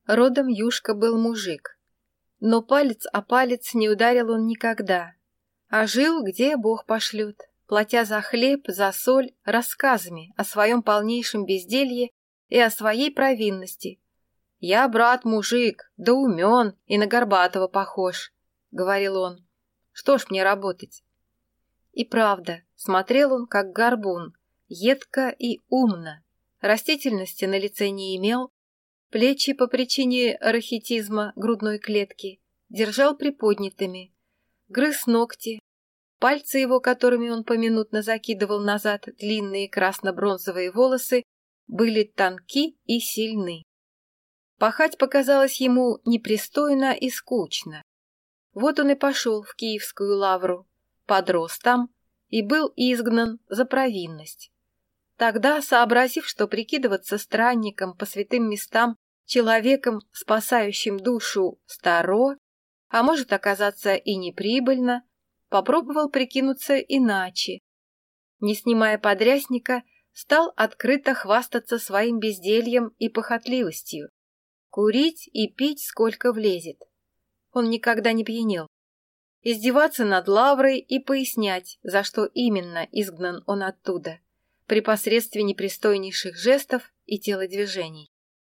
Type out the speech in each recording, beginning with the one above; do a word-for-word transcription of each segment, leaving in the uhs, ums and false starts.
Родом Юшка был мужик, но палец о палец не ударил он никогда, а жил, где Бог пошлет, платя за хлеб, за соль, рассказами о своем полнейшем безделье и о своей провинности. «Я, брат, мужик, да умен и на Горбатого похож», — говорил он. «Что ж мне работать?» И правда, смотрел он как горбун, едко и умно, растительности на лице не имел, плечи по причине рахитизма грудной клетки держал приподнятыми, грыз ногти, пальцы его, которыми он поминутно закидывал назад длинные красно-бронзовые волосы, были тонки и сильны. Пахать показалось ему непристойно и скучно. Вот он и пошел в Киевскую лавру, подрос там и был изгнан за провинность. Тогда, сообразив, что прикидываться странником по святым местам, человеком, спасающим душу, старо, а может оказаться и неприбыльно, попробовал прикинуться иначе. Не снимая подрясника, стал открыто хвастаться своим бездельем и похотливостью, курить и пить сколько влезет. Он никогда не пьянел. Издеваться над лаврой и пояснять, за что именно изгнан он оттуда, при посредстве непристойнейших жестов и телодвижений.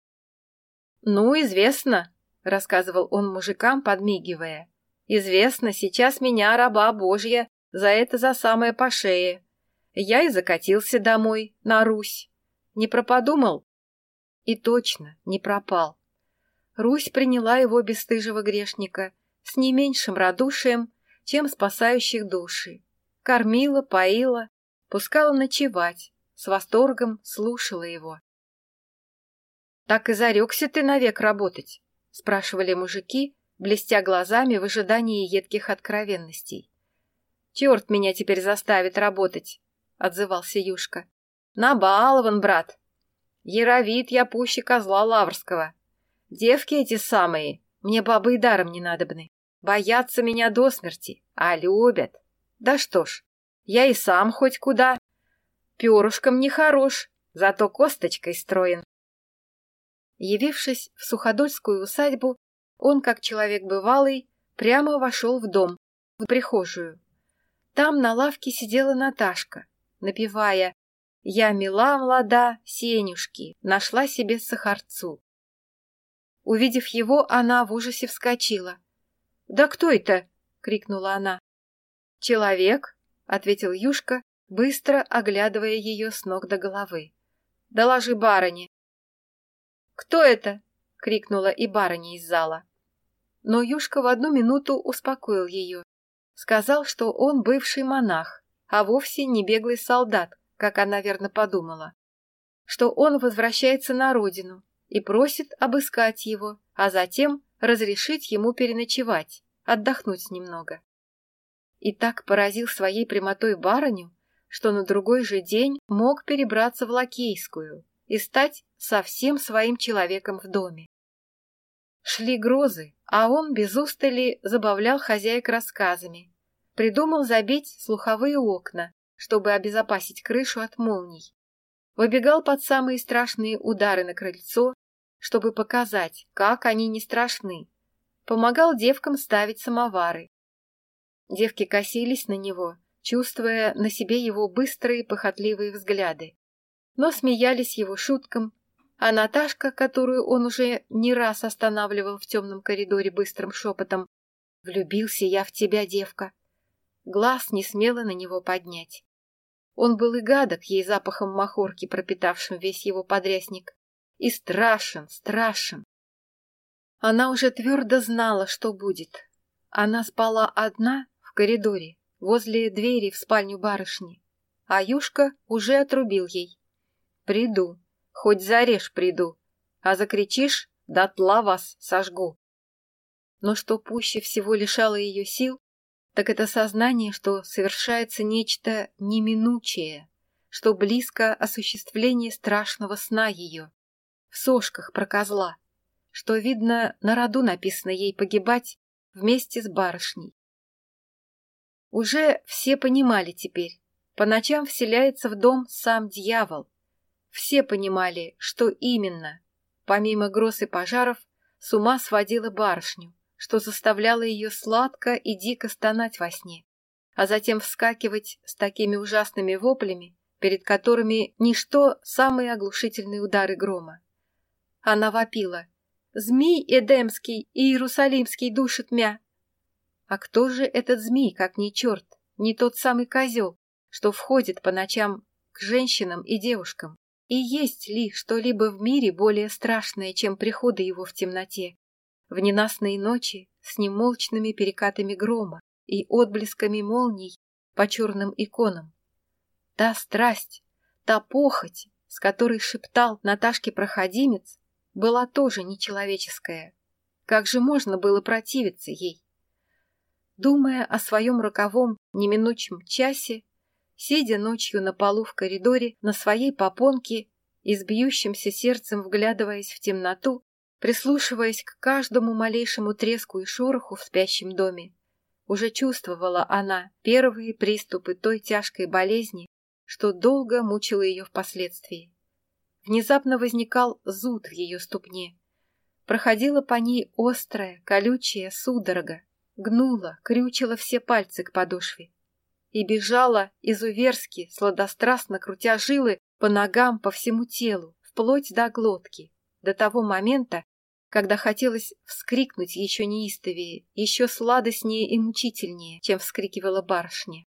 «Ну, известно», — рассказывал он мужикам, подмигивая, «известно, сейчас меня, раба Божья, за это за самое по шее. Я и закатился домой, на Русь. Не проподумал?» И точно, не пропал. Русь приняла его бесстыжего грешника с не меньшим радушием, чем спасающих души. Кормила, поила, пускала ночевать, с восторгом слушала его. «Так и зарекся ты навек работать?» — спрашивали мужики, блестя глазами в ожидании едких откровенностей. «Черт меня теперь заставит работать!» — отзывался Юшка. «Набалован, брат! Яровит я пуще козла лаврского. Девки эти самые, мне бабы и даром не надобны. Боятся меня до смерти, а любят. Да что ж, я и сам хоть куда. Перышком не хорош, зато косточкой строен». Явившись в Суходольскую усадьбу, он, как человек бывалый, прямо вошел в дом, в прихожую. Там на лавке сидела Наташка, напевая «Я мила млада, сенюшки, нашла себе сахарцу». Увидев его, она в ужасе вскочила. «Да кто это?» — крикнула она. «Человек», — ответил Юшка, быстро оглядывая ее с ног до головы. «Доложи барыне». «Кто это?» — крикнула и барыня из зала. Но Юшка в одну минуту успокоил ее. Сказал, что он бывший монах, а вовсе не беглый солдат, как она верно подумала. Что он возвращается на родину и просит обыскать его, а затем разрешить ему переночевать, отдохнуть немного. И так поразил своей прямотой барыню, что на другой же день мог перебраться в Лакейскую и стать совсем своим человеком в доме. Шли грозы, а он без устали забавлял хозяек рассказами. Придумал забить слуховые окна, чтобы обезопасить крышу от молний. Выбегал под самые страшные удары на крыльцо, чтобы показать, как они не страшны. Помогал девкам ставить самовары. Девки косились на него, чувствуя на себе его быстрые похотливые взгляды, но смеялись его шуткам, а Наташка, которую он уже не раз останавливал в темном коридоре быстрым шепотом, «Влюбился я в тебя, девка», глаз не смела на него поднять. Он был и гадок ей запахом махорки, пропитавшим весь его подрясник, и страшен, страшен. Она уже твердо знала, что будет. Она спала одна в коридоре, возле двери в спальню барышни, а Юшка уже отрубил ей. «Приду, хоть зарежь приду, а закричишь, дотла вас сожгу». Но что пуще всего лишало ее сил, так это сознание, что совершается нечто неминучее, что близко осуществление страшного сна ее, в сошках про козла, что, видно, на роду написано ей погибать вместе с барышней. Уже все понимали теперь, по ночам вселяется в дом сам дьявол. Все понимали, что именно, помимо гроз и пожаров, с ума сводила барышню, что заставляло ее сладко и дико стонать во сне, а затем вскакивать с такими ужасными воплями, перед которыми ничто самые оглушительные удары грома. Она вопила: «Змей Эдемский и Иерусалимский душит мя!» А кто же этот змей, как не черт, не тот самый козел, что входит по ночам к женщинам и девушкам? И есть ли что-либо в мире более страшное, чем приходы его в темноте, в ненастные ночи с немолчными перекатами грома и отблесками молний по черным иконам? Та страсть, та похоть, с которой шептал Наташке проходимец, была тоже нечеловеческая. Как же можно было противиться ей? Думая о своем роковом неминучем часе, сидя ночью на полу в коридоре на своей попонке и с бьющимся сердцем вглядываясь в темноту, прислушиваясь к каждому малейшему треску и шороху в спящем доме, уже чувствовала она первые приступы той тяжкой болезни, что долго мучила ее впоследствии. Внезапно возникал зуд в ее ступне. Проходила по ней острая, колючая судорога, гнула, крючила все пальцы к подошве и бежала изуверски, сладострастно крутя жилы по ногам, по всему телу, вплоть до глотки, до того момента, когда хотелось вскрикнуть еще неистовее, еще сладостнее и мучительнее, чем вскрикивала барышня.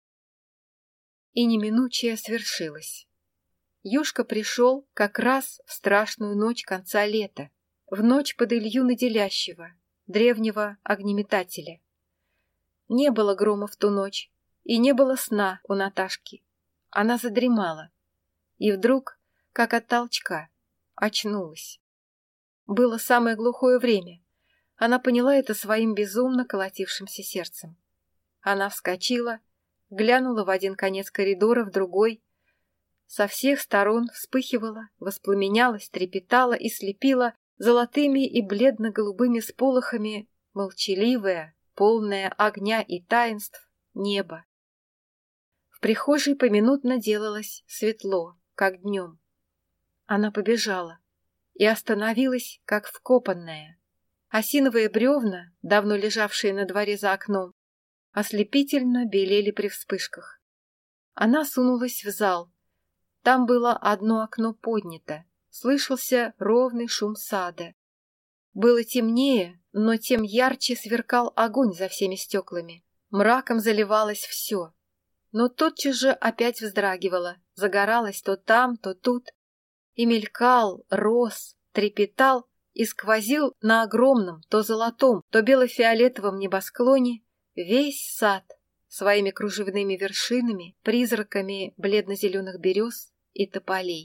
И неминучее свершилось. Юшка пришел как раз в страшную ночь конца лета, в ночь под Илью Наделящего, древнего огнеметателя. Не было грома в ту ночь, и не было сна у Наташки. Она задремала, и вдруг, как от толчка, очнулась. Было самое глухое время. Она поняла это своим безумно колотившимся сердцем. Она вскочила, глянула в один конец коридора, в другой. Со всех сторон вспыхивала, воспламенялась, трепетала и слепила золотыми и бледно-голубыми сполохами молчаливое, полное огня и таинств небо. В прихожей поминутно делалось светло, как днем. Она побежала и остановилась, как вкопанная. Осиновые бревна, давно лежавшие на дворе за окном, ослепительно белели при вспышках. Она сунулась в зал. Там было одно окно поднято, слышался ровный шум сада. Было темнее, но тем ярче сверкал огонь за всеми стеклами. Мраком заливалось все. Но тотчас же опять вздрагивало, загоралось то там, то тут. И мелькал, рос, трепетал и сквозил на огромном, то золотом, то бело-фиолетовом небосклоне весь сад своими кружевными вершинами, призраками бледно-зеленых берез и тополей.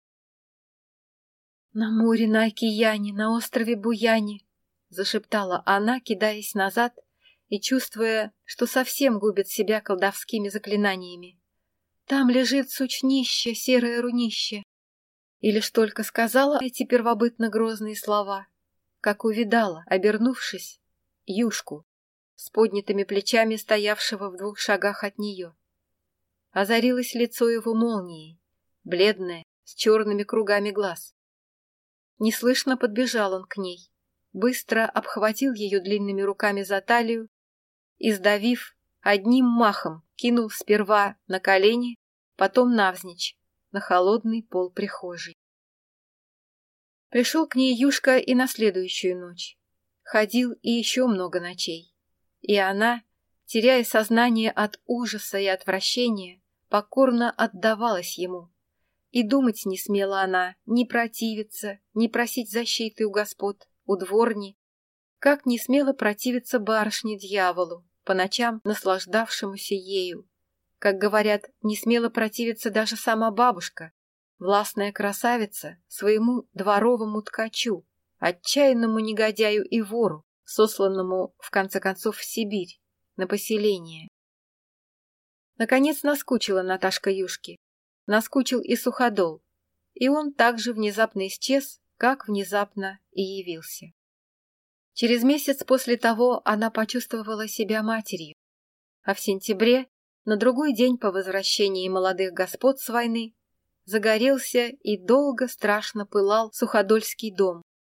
«На море, на океане, на острове Буяне!» — зашептала она, кидаясь назад и чувствуя, что совсем губит себя колдовскими заклинаниями. «Там лежит сучнище, серое рунище!» И лишь только сказала эти первобытно грозные слова, как увидала, обернувшись, Юшку с поднятыми плечами стоявшего в двух шагах от нее. Озарилось лицо его молнией, бледное, с черными кругами глаз. Неслышно подбежал он к ней, быстро обхватил ее длинными руками за талию и, сдавив, одним махом кинул сперва на колени, потом навзничь, на холодный пол прихожей. Пришел к ней Юшка и на следующую ночь. Ходил и еще много ночей. И она, теряя сознание от ужаса и отвращения, покорно отдавалась ему. И думать не смела она ни противиться, ни просить защиты у господ, у дворни, как не смела противиться барышне-дьяволу, по ночам наслаждавшемуся ею. Как говорят, не смела противиться даже сама бабушка, властная красавица, своему дворовому ткачу, отчаянному негодяю и вору, сосланному, в конце концов, в Сибирь, на поселение. Наконец наскучила Наташка Юшке, наскучил и Суходол, и он также внезапно исчез, как внезапно и явился. Через месяц после того она почувствовала себя матерью, а в сентябре, на другой день по возвращении молодых господ с войны, загорелся и долго страшно пылал Суходольский дом.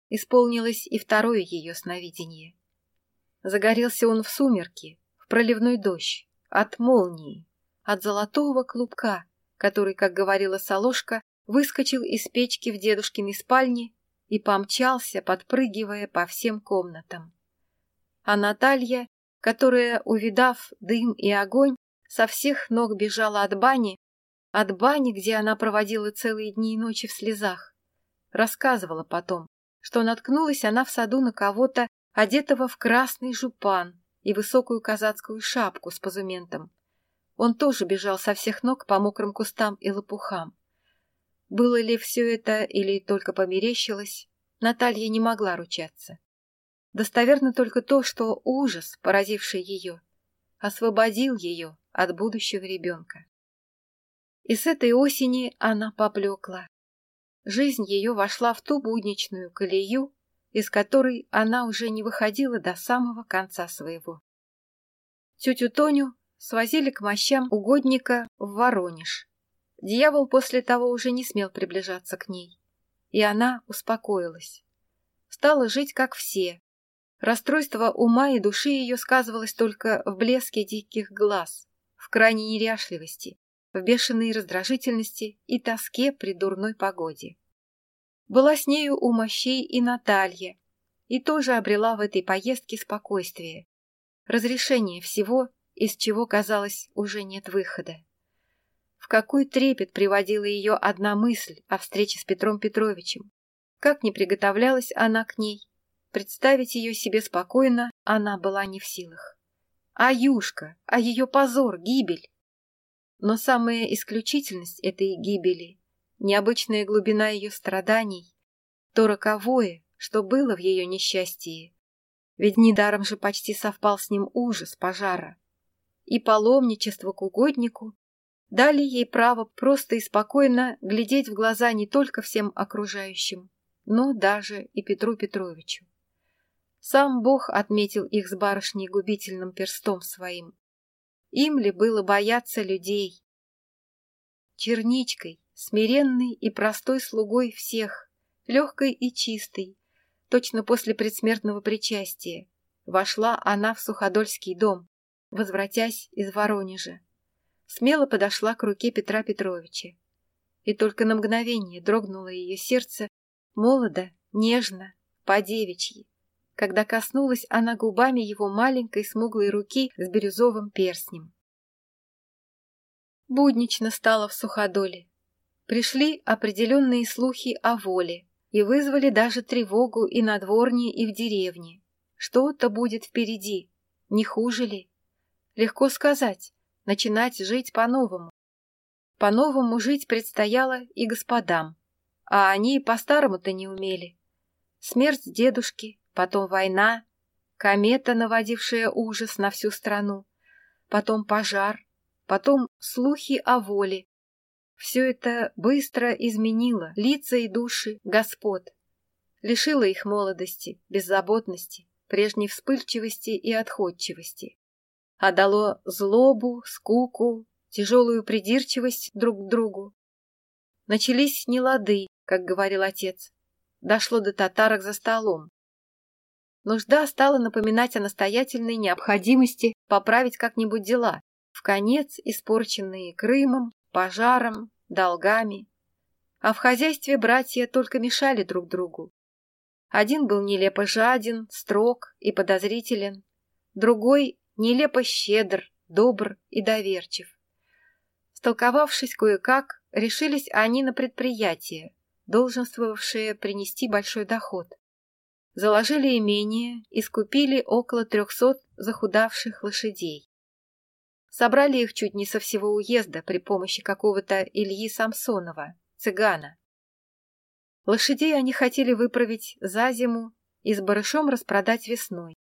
исполнилось и второе ее сновидение. Загорелся он в сумерки, в проливной дождь, от молнии, от золотого клубка, который, как говорила Солошка, выскочил из печки в дедушкиной спальне и помчался, подпрыгивая по всем комнатам. А Наталья, которая, увидав дым и огонь, со всех ног бежала от бани, от бани, где она проводила целые дни и ночи в слезах, рассказывала потом, что наткнулась она в саду на кого-то, одетого в красный жупан и высокую казацкую шапку с позументом. Он тоже бежал со всех ног по мокрым кустам и лопухам. Было ли все это или только померещилось, Наталья не могла ручаться. Достоверно только то, что ужас, поразивший ее, освободил ее от будущего ребенка. И с этой осени она поблекла. Жизнь ее вошла в ту будничную колею, из которой она уже не выходила до самого конца своего. Тетю Тоню свозили к мощам угодника в Воронеж. Дьявол после того уже не смел приближаться к ней, и она успокоилась. Стала жить, как все. Расстройство ума и души ее сказывалось только в блеске диких глаз, в крайней неряшливости, в бешеной раздражительности и тоске при дурной погоде. Была с нею у мощей и Наталья, и тоже обрела в этой поездке спокойствие, разрешение всего, из чего, казалось, уже нет выхода. В какой трепет приводила ее одна мысль о встрече с Петром Петровичем. Как ни приготовлялась она к ней, представить ее себе спокойно она была не в силах. А Юшка, а ее позор, гибель. Но самая исключительность этой гибели, необычная глубина ее страданий, то роковое, что было в ее несчастье, ведь недаром же почти совпал с ним ужас пожара, и паломничество к угоднику дали ей право просто и спокойно глядеть в глаза не только всем окружающим, но даже и Петру Петровичу. Сам Бог отметил их с барышней губительным перстом своим. Им ли было бояться людей? Черничкой, смиренной и простой слугой всех, легкой и чистой, точно после предсмертного причастия, вошла она в Суходольский дом, возвратясь из Воронежа. Смело подошла к руке Петра Петровича. И только на мгновение дрогнуло ее сердце молодо, нежно, по-девичьи, когда коснулась она губами его маленькой смуглой руки с бирюзовым перстнем. Буднично стало в Суходоле. Пришли определенные слухи о воле и вызвали даже тревогу и на дворне, и в деревне. Что-то будет впереди, не хуже ли? Легко сказать, начинать жить по-новому. По-новому жить предстояло и господам, а они по-старому-то не умели. Смерть дедушки, потом война, комета, наводившая ужас на всю страну, потом пожар, потом слухи о воле. Все это быстро изменило лица и души господ, лишило их молодости, беззаботности, прежней вспыльчивости и отходчивости, а дало злобу, скуку, тяжелую придирчивость друг к другу. Начались нелады, как говорил отец, дошло до татарок за столом. Нужда стала напоминать о настоятельной необходимости поправить как-нибудь дела, вконец испорченные Крымом, пожаром, долгами. А в хозяйстве братья только мешали друг другу. Один был нелепо жаден, строг и подозрителен, другой нелепо щедр, добр и доверчив. Столковавшись кое-как, решились они на предприятие, долженствовавшее принести большой доход. Заложили имение и скупили около трехсот захудавших лошадей. Собрали их чуть не со всего уезда при помощи какого-то Ильи Самсонова, цыгана. Лошадей они хотели выправить за зиму и с барышом распродать весной.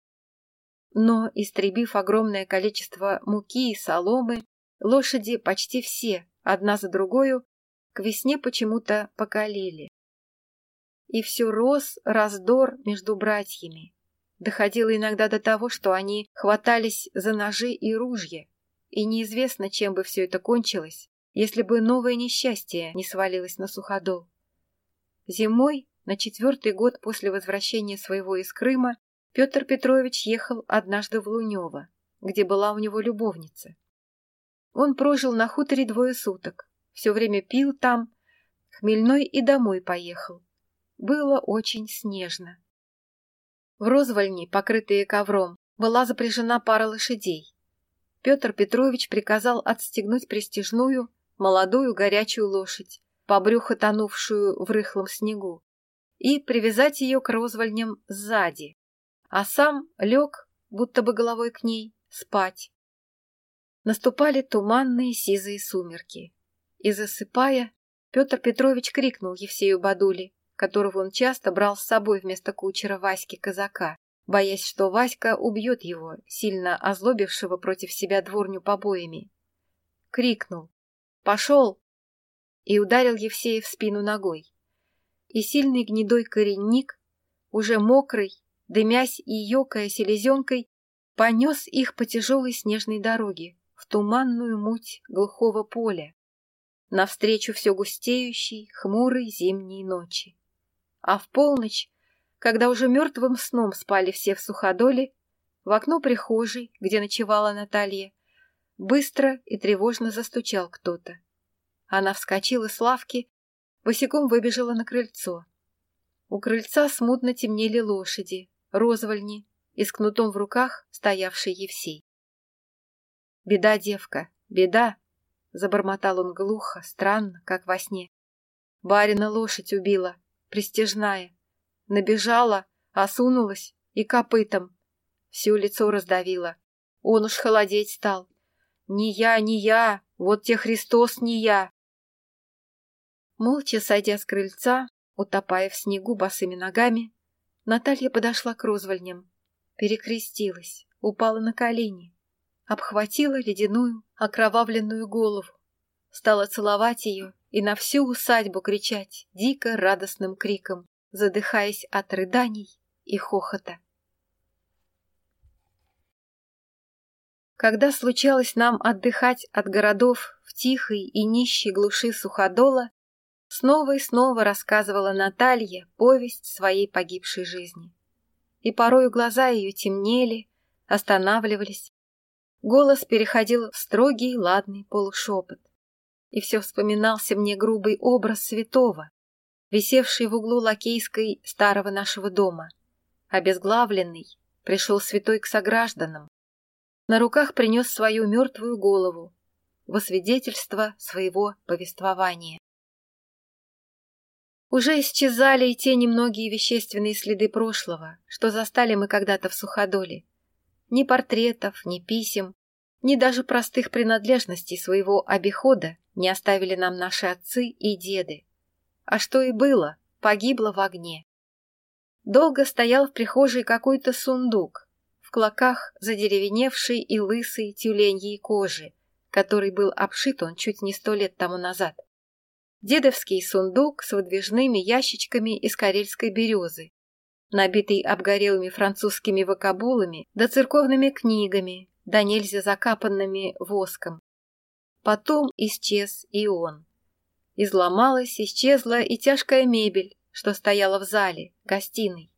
Но, истребив огромное количество муки и соломы, лошади почти все, одна за другою, к весне почему-то покалили. И все рос раздор между братьями. Доходило иногда до того, что они хватались за ножи и ружья, и неизвестно, чем бы все это кончилось, если бы новое несчастье не свалилось на Суходол. Зимой на четвертый год после возвращения своего из Крыма, Петр Петрович ехал однажды в Лунево, где была у него любовница. Он прожил на хуторе двое суток, все время пил там, хмельной и домой поехал. Было очень снежно. В розвальни, покрытые ковром, была запряжена пара лошадей. Петр Петрович приказал отстегнуть пристяжную, молодую горячую лошадь, по брюхо тонувшую в рыхлом снегу, и привязать ее к розвальням сзади, а сам лег, будто бы головой к ней, спать. Наступали туманные сизые сумерки, и, засыпая, Петр Петрович крикнул Евсею Бадуле, которого он часто брал с собой вместо кучера Васьки-казака, боясь, что Васька убьет его, сильно озлобившего против себя дворню побоями. Крикнул: «Пошел!» и ударил Евсея в спину ногой. И сильный гнедой коренник, уже мокрый, дымясь и ёкая селезенкой, понес их по тяжелой снежной дороге в туманную муть глухого поля, навстречу все густеющей, хмурой зимней ночи. А в полночь, когда уже мертвым сном спали все в суходоле, в окно прихожей, где ночевала Наталья, быстро и тревожно застучал кто-то. Она вскочила с лавки, босиком выбежала на крыльцо. У крыльца смутно темнели лошади, розвальни и с кнутом в руках стоявший Евсей. «Беда, девка, беда!» — забормотал он глухо, странно, как во сне. «Барина лошадь убила, пристяжная. Набежала, осунулась и копытом. Все лицо раздавило. Он уж холодеть стал. Не я, не я, вот те Христос, не я!» Молча сойдя с крыльца, утопая в снегу босыми ногами, Наталья подошла к розвальням, перекрестилась, упала на колени, обхватила ледяную, окровавленную голову, стала целовать ее и на всю усадьбу кричать дико радостным криком, задыхаясь от рыданий и хохота. Когда случалось нам отдыхать от городов в тихой и нищей глуши Суходола, снова и снова рассказывала Наталья повесть своей погибшей жизни. И порою глаза ее темнели, останавливались. Голос переходил в строгий, ладный полушепот. И все вспоминался мне грубый образ святого, висевший в углу лакейской старого нашего дома. Обезглавленный, пришел святой к согражданам. На руках принес свою мертвую голову во свидетельство своего повествования. Уже исчезали и те немногие вещественные следы прошлого, что застали мы когда-то в Суходоле. Ни портретов, ни писем, ни даже простых принадлежностей своего обихода не оставили нам наши отцы и деды. А что и было, погибло в огне. Долго стоял в прихожей какой-то сундук, в клоках задеревеневшей и лысой тюленьей кожи, который был обшит он чуть не сто лет тому назад. Дедовский сундук с выдвижными ящичками из карельской березы, набитый обгорелыми французскими вокабулами да церковными книгами, да нельзя закапанными воском. Потом исчез и он. Изломалась, исчезла и тяжкая мебель, что стояла в зале, гостиной.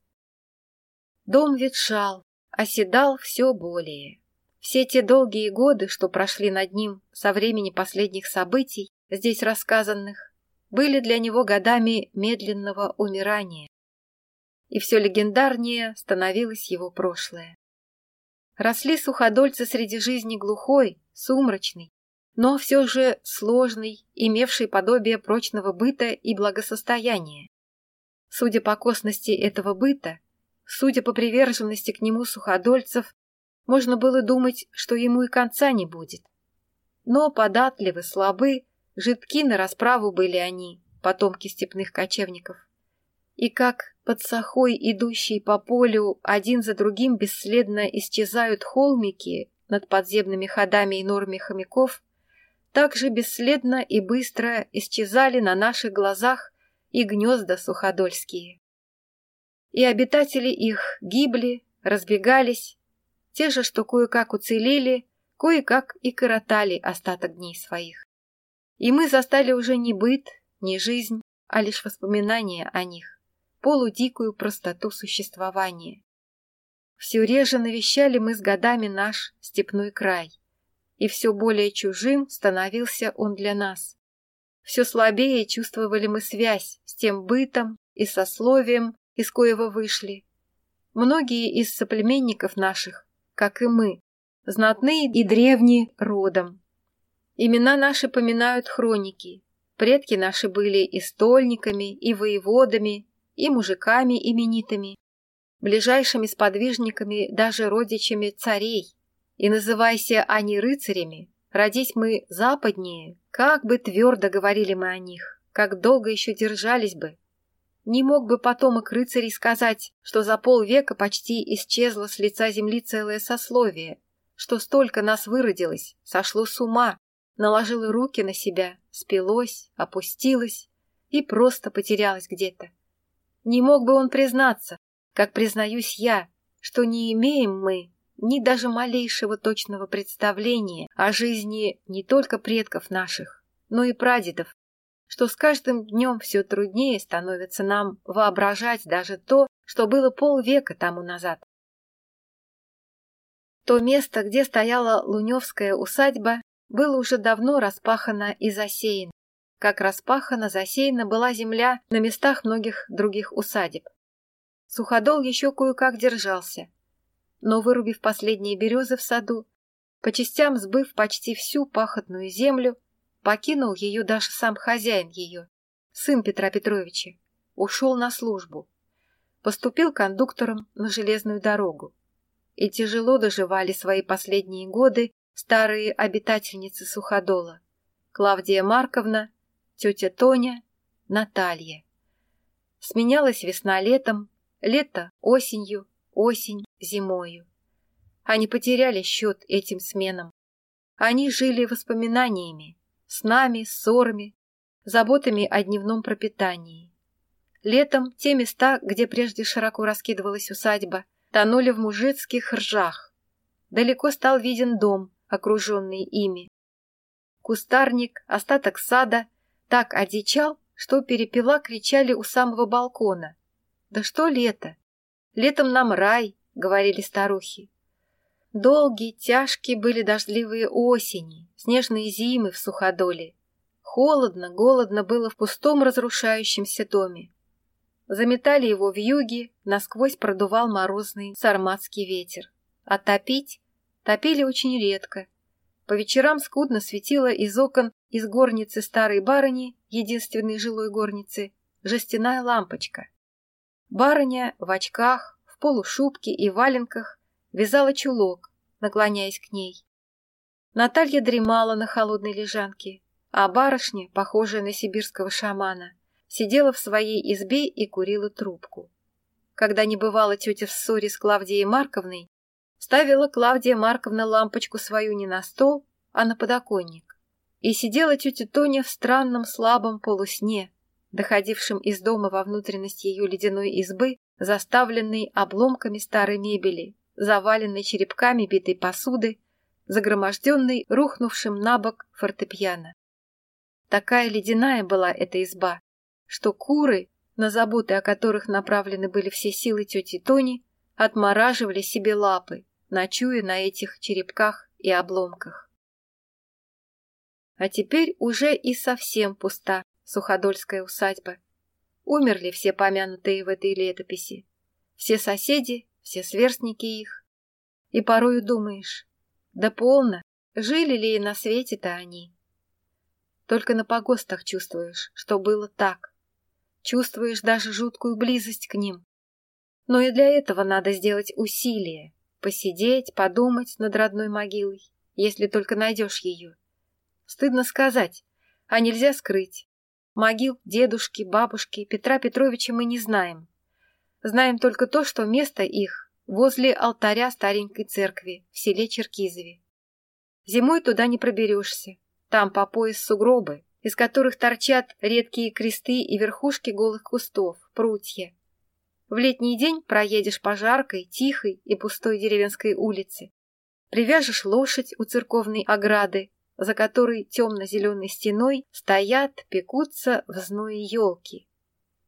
Дом ветшал, оседал все более. Все те долгие годы, что прошли над ним со времени последних событий, здесь рассказанных, были для него годами медленного умирания. И все легендарнее становилось его прошлое. Росли суходольцы среди жизни глухой, сумрачной, но все же сложной, имевшей подобие прочного быта и благосостояния. Судя по косности этого быта, судя по приверженности к нему суходольцев, можно было думать, что ему и конца не будет. Но податливы, слабы, жидки на расправу были они, потомки степных кочевников. И как под сахой, идущей по полю, один за другим бесследно исчезают холмики над подземными ходами и норами хомяков, так же бесследно и быстро исчезали на наших глазах и гнезда суходольские. И обитатели их гибли, разбегались, те же, что кое-как уцелели, кое-как и коротали остаток дней своих. И мы застали уже не быт, не жизнь, а лишь воспоминания о них. полудикую простоту существования. Все реже навещали мы с годами наш степной край, и все более чужим становился он для нас. Все слабее чувствовали мы связь с тем бытом и сословием, из коего вышли. Многие из соплеменников наших, как и мы, знатные и древние родом. Имена наши поминают хроники. Предки наши были и стольниками, и воеводами, и мужиками именитыми, ближайшими сподвижниками, даже родичами царей. И называйся они рыцарями, родись мы западнее, как бы твердо говорили мы о них, как долго еще держались бы. Не мог бы потомок рыцарей сказать, что за полвека почти исчезло с лица земли целое сословие, что столько нас выродилось, сошло с ума, наложило руки на себя, спилось, опустилось и просто потерялось где-то. Не мог бы он признаться, как признаюсь я, что не имеем мы ни даже малейшего точного представления о жизни не только предков наших, но и прадедов, что с каждым днем все труднее становится нам воображать даже то, что было полвека тому назад. То место, где стояла Луневская усадьба, было уже давно распахано и засеяно, как распахана, засеяна была земля на местах многих других усадеб. Суходол еще кое-как держался, но, вырубив последние березы в саду, по частям сбыв почти всю пахотную землю, покинул ее даже сам хозяин ее, сын Петра Петровича, ушел на службу, поступил кондуктором на железную дорогу. И тяжело доживали свои последние годы старые обитательницы Суходола: Клавдия Марковна, тетя Тоня, Наталья. Сменялась весна летом, лето осенью, осень зимою. Они потеряли счет этим сменам. Они жили воспоминаниями, снами, ссорами, заботами о дневном пропитании. Летом те места, где прежде широко раскидывалась усадьба, тонули в мужицких ржах. Далеко стал виден дом, окруженный ими. Кустарник, остаток сада так одичал, что перепела кричали у самого балкона. «Да что лето? Летом нам рай», — говорили старухи. Долгие, тяжкие были дождливые осени, снежные зимы в Суходоле. Холодно, голодно было в пустом разрушающемся доме. Заметали его вьюги, насквозь продувал морозный сарматский ветер. А топить? Топили очень редко. По вечерам скудно светила из окон из горницы старой барыни, единственной жилой горницы, жестяная лампочка. Барыня в очках, в полушубке и валенках вязала чулок, наклоняясь к ней. Наталья дремала на холодной лежанке, а барышня, похожая на сибирского шамана, сидела в своей избе и курила трубку. Когда не бывала тетя в ссоре с Клавдией Марковной, ставила Клавдия Марковна лампочку свою не на стол, а на подоконник. И сидела тетя Тоня в странном слабом полусне, доходившем из дома во внутренность ее ледяной избы, заставленной обломками старой мебели, заваленной черепками битой посуды, загроможденной рухнувшим на бок фортепиано. Такая ледяная была эта изба, что куры, на заботы о которых направлены были все силы тети Тони, отмораживали себе лапы, ночуя на этих черепках и обломках. А теперь уже и совсем пуста Суходольская усадьба. Умерли все помянутые в этой летописи, все соседи, все сверстники их. И порою думаешь, да полно, жили ли и на свете-то они? Только на погостах чувствуешь, что было так. Чувствуешь даже жуткую близость к ним. Но и для этого надо сделать усилие, посидеть, подумать над родной могилой, если только найдешь ее. Стыдно сказать, а нельзя скрыть. Могил дедушки, бабушки, Петра Петровича мы не знаем. Знаем только то, что место их возле алтаря старенькой церкви в селе Черкизове. Зимой туда не проберешься. Там по пояс сугробы, из которых торчат редкие кресты и верхушки голых кустов, прутья. В летний день проедешь по жаркой, тихой и пустой деревенской улице. Привяжешь лошадь у церковной ограды, за которой темно-зеленой стеной стоят, пекутся в зное елки.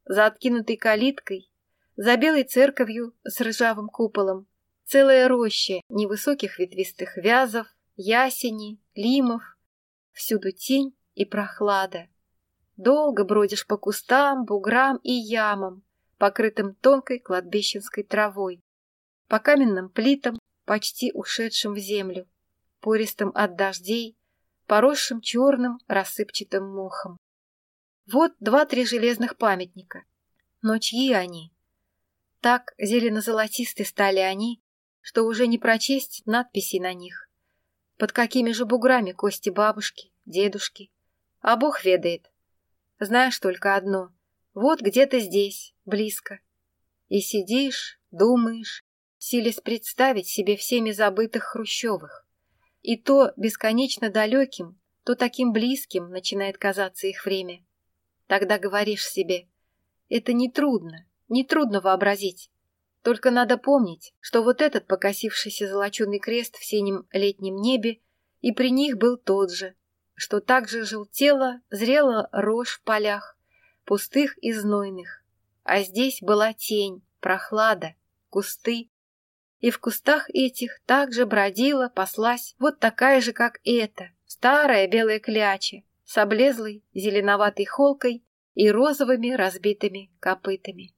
за откинутой калиткой, за белой церковью с ржавым куполом, целая роща невысоких ветвистых вязов, ясеней, лимов, всюду тень и прохлада. Долго бродишь по кустам, буграм и ямам, покрытым тонкой кладбищенской травой, по каменным плитам, почти ушедшим в землю, пористым от дождей, поросшим черным рассыпчатым мохом. Вот два-три железных памятника. Но чьи они? Так зелено-золотисты стали они, что уже не прочесть надписей на них. Под какими же буграми кости бабушки, дедушки? А Бог ведает. Знаешь только одно. Вот где-то здесь, близко. И сидишь, думаешь, силясь представить себе всеми забытых Хрущевых. И то бесконечно далеким, то таким близким начинает казаться их время. Тогда говоришь себе, это нетрудно, нетрудно вообразить. Только надо помнить, что вот этот покосившийся золоченый крест в синем летнем небе и при них был тот же, что также желтела, зрела рожь в полях, пустых и знойных. А здесь была тень, прохлада, кусты. И в кустах этих также бродила, паслась вот такая же, как эта, старая белая кляча, с облезлой зеленоватой холкой и розовыми разбитыми копытами.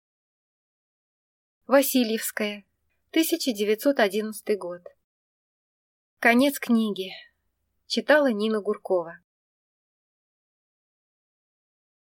Васильевская, тысяча девятьсот одиннадцатый год. Конец книги. Читала Нина Гуркова.